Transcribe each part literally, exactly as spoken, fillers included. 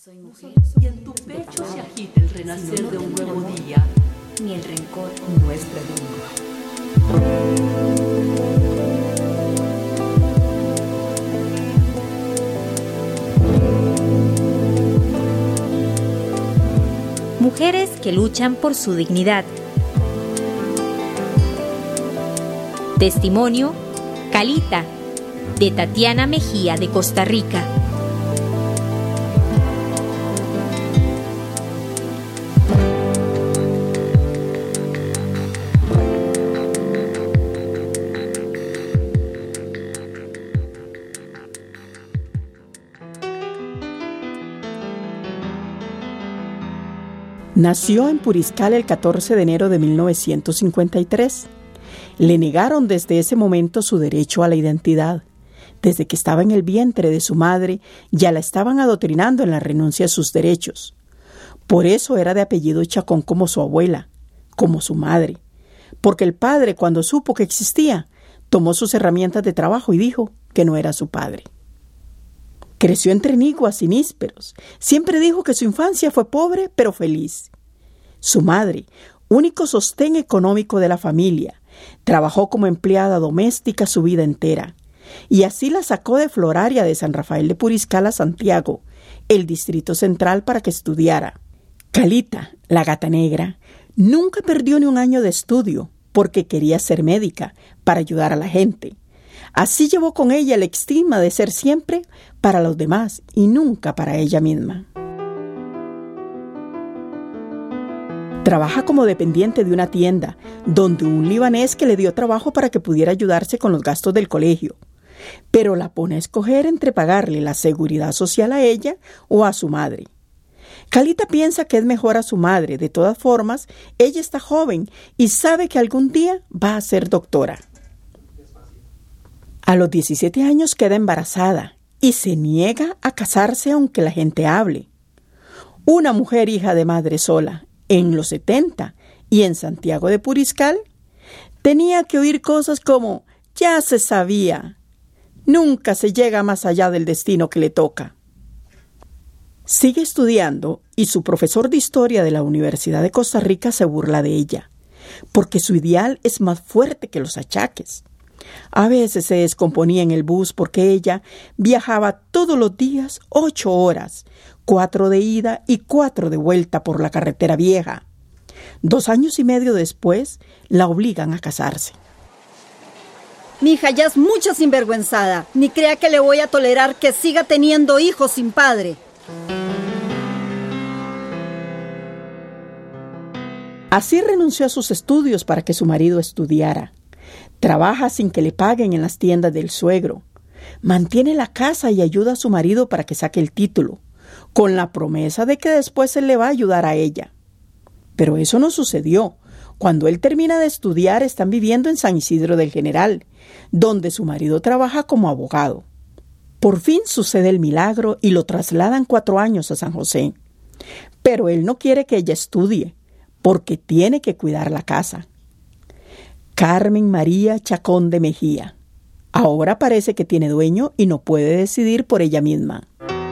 Soy mujer y en tu pecho se agita el renacer de un nuevo día, ni el rencor nuestra lengua. Mujeres que luchan por su dignidad. Testimonio, Calita, de Tatiana Mejía, de Costa Rica. Nació en Puriscal el catorce de enero de mil novecientos cincuenta y tres. Le negaron desde ese momento su derecho a la identidad. Desde que estaba en el vientre de su madre, ya la estaban adoctrinando en la renuncia a sus derechos. Por eso era de apellido Chacón como su abuela, como su madre. Porque el padre, cuando supo que existía, tomó sus herramientas de trabajo y dijo que no era su padre. Creció entre niguas y nísperos. Siempre dijo que su infancia fue pobre pero feliz. Su madre, único sostén económico de la familia, trabajó como empleada doméstica su vida entera. Y así la sacó de Floraria de San Rafael de Puriscal a Santiago, el Distrito Central, para que estudiara. Calita, la gata negra, nunca perdió ni un año de estudio porque quería ser médica para ayudar a la gente. Así llevó con ella la estigma de ser siempre para los demás y nunca para ella misma. Trabaja como dependiente de una tienda, donde un libanés que le dio trabajo para que pudiera ayudarse con los gastos del colegio. Pero la pone a escoger entre pagarle la seguridad social a ella o a su madre. Calita piensa que es mejor a su madre. De todas formas, ella está joven y sabe que algún día va a ser doctora. A los diecisiete años queda embarazada y se niega a casarse aunque la gente hable. Una mujer hija de madre sola, en los setenta y en Santiago de Puriscal, tenía que oír cosas como «ya se sabía», «nunca se llega más allá del destino que le toca». Sigue estudiando y su profesor de historia de la Universidad de Costa Rica se burla de ella, porque su ideal es más fuerte que los achaques. A veces se descomponía en el bus porque ella viajaba todos los días ocho horas, cuatro de ida y cuatro de vuelta por la carretera vieja. Dos años y medio después, la obligan a casarse. Mija, ya es mucha sinvergüenzada. Ni crea que le voy a tolerar que siga teniendo hijos sin padre. Así renunció a sus estudios para que su marido estudiara. Trabaja sin que le paguen en las tiendas del suegro. Mantiene la casa y ayuda a su marido para que saque el título, con la promesa de que después él le va a ayudar a ella. Pero eso no sucedió. Cuando él termina de estudiar, están viviendo en San Isidro del General, donde su marido trabaja como abogado. Por fin sucede el milagro y lo trasladan cuatro años a San José. Pero él no quiere que ella estudie, porque tiene que cuidar la casa. Carmen María Chacón de Mejía. Ahora parece que tiene dueño y no puede decidir por ella misma.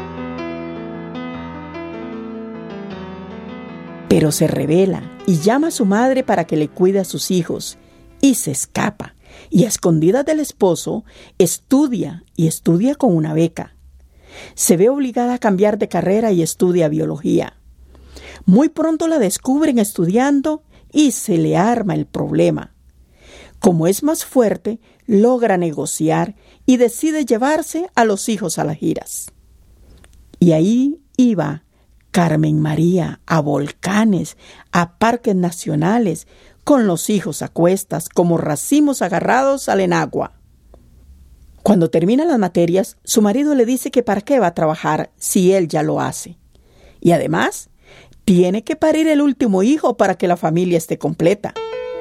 Pero se rebela y llama a su madre para que le cuide a sus hijos y se escapa. Y a escondidas del esposo estudia y estudia con una beca. Se ve obligada a cambiar de carrera y estudia biología. Muy pronto la descubren estudiando y se le arma el problema. Como es más fuerte, logra negociar y decide llevarse a los hijos a las giras. Y ahí iba Carmen María a volcanes, a parques nacionales, con los hijos a cuestas, como racimos agarrados al enagua. Cuando termina las materias, su marido le dice que para qué va a trabajar si él ya lo hace. Y además, tiene que parir el último hijo para que la familia esté completa.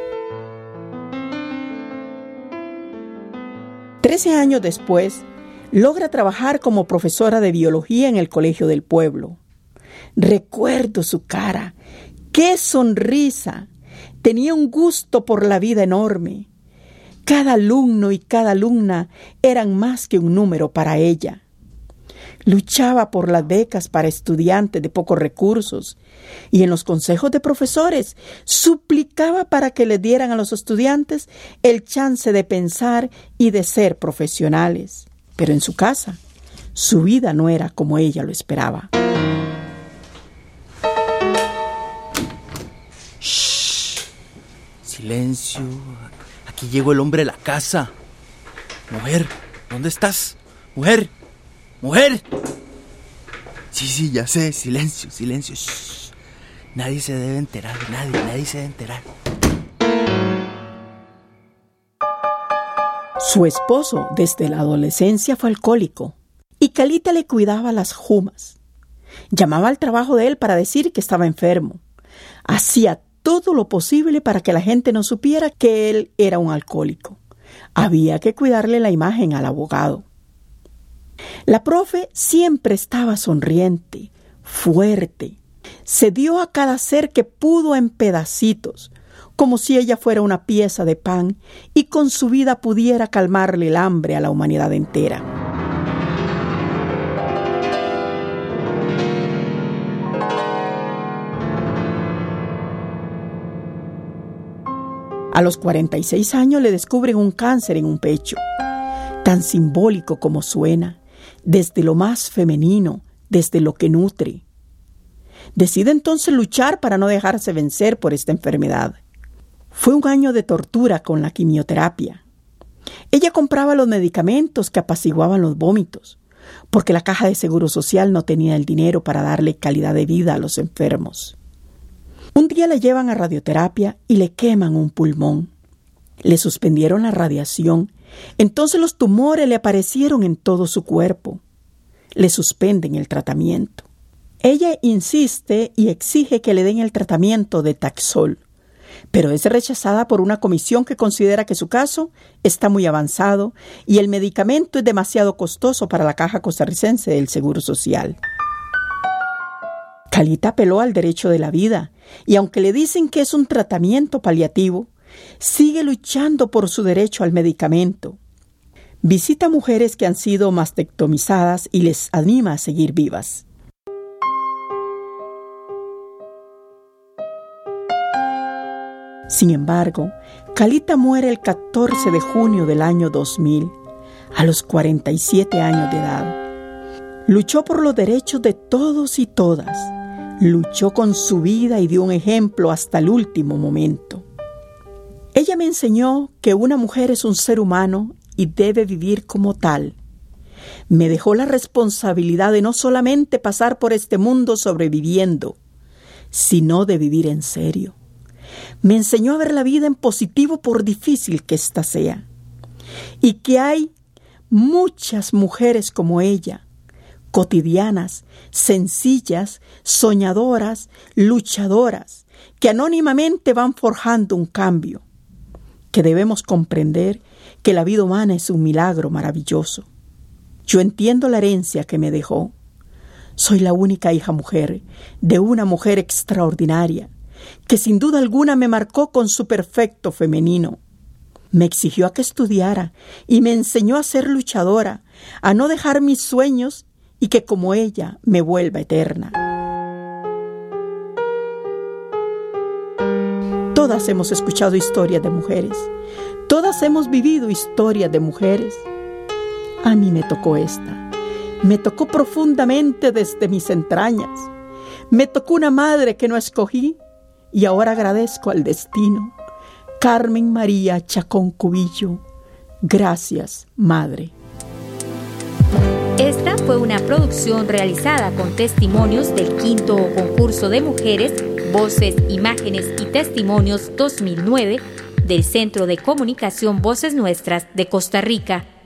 Trece años después, logra trabajar como profesora de biología en el colegio del pueblo. Recuerdo su cara. ¡Qué sonrisa! Tenía un gusto por la vida enorme. Cada alumno y cada alumna eran más que un número para ella. Luchaba por las becas para estudiantes de pocos recursos y en los consejos de profesores suplicaba para que le dieran a los estudiantes el chance de pensar y de ser profesionales. Pero en su casa, su vida no era como ella lo esperaba. Shh. Silencio. Aquí llegó el hombre de la casa. Mujer, ¿dónde estás? Mujer, mujer. Sí, sí, ya sé. Silencio, silencio. Shh. Nadie se debe enterar, nadie, nadie se debe enterar. Su esposo desde la adolescencia fue alcohólico y Calita le cuidaba las jumas. Llamaba al trabajo de él para decir que estaba enfermo. Hacía todo lo posible para que la gente no supiera que él era un alcohólico. Había que cuidarle la imagen al abogado. La profe siempre estaba sonriente, fuerte. Se dio a cada ser que pudo en pedacitos, como si ella fuera una pieza de pan y con su vida pudiera calmarle el hambre a la humanidad entera. A los cuarenta y seis años le descubren un cáncer en un pecho, tan simbólico como suena, desde lo más femenino, desde lo que nutre. Decide entonces luchar para no dejarse vencer por esta enfermedad. Fue un año de tortura con la quimioterapia. Ella compraba los medicamentos que apaciguaban los vómitos, porque la caja de seguro social no tenía el dinero para darle calidad de vida a los enfermos. Un día la llevan a radioterapia y le queman un pulmón. Le suspendieron la radiación, entonces los tumores le aparecieron en todo su cuerpo. Le suspenden el tratamiento. Ella insiste y exige que le den el tratamiento de Taxol, pero es rechazada por una comisión que considera que su caso está muy avanzado y el medicamento es demasiado costoso para la Caja Costarricense del Seguro Social. Calita apeló al derecho de la vida y aunque le dicen que es un tratamiento paliativo, sigue luchando por su derecho al medicamento. Visita mujeres que han sido mastectomizadas y les anima a seguir vivas. Sin embargo, Calita muere el catorce de junio del año dos mil, a los cuarenta y siete años de edad. Luchó por los derechos de todos y todas. Luchó con su vida y dio un ejemplo hasta el último momento. Ella me enseñó que una mujer es un ser humano y debe vivir como tal. Me dejó la responsabilidad de no solamente pasar por este mundo sobreviviendo, sino de vivir en serio. Me enseñó a ver la vida en positivo por difícil que ésta sea. Y que hay muchas mujeres como ella, cotidianas, sencillas, soñadoras, luchadoras, que anónimamente van forjando un cambio. Que debemos comprender que la vida humana es un milagro maravilloso. Yo entiendo la herencia que me dejó. Soy la única hija mujer de una mujer extraordinaria, que sin duda alguna me marcó con su perfecto femenino. Me exigió a que estudiara y me enseñó a ser luchadora, a no dejar mis sueños y que como ella me vuelva eterna. Todas hemos escuchado historias de mujeres, todas hemos vivido historias de mujeres. A mí me tocó esta, me tocó profundamente desde mis entrañas, me tocó una madre que no escogí y ahora agradezco al destino. Carmen María Chacón Cubillo, gracias, madre. Esta fue una producción realizada con testimonios del quinto concurso de mujeres, Voces, Imágenes y Testimonios dos mil nueve del Centro de Comunicación Voces Nuestras de Costa Rica.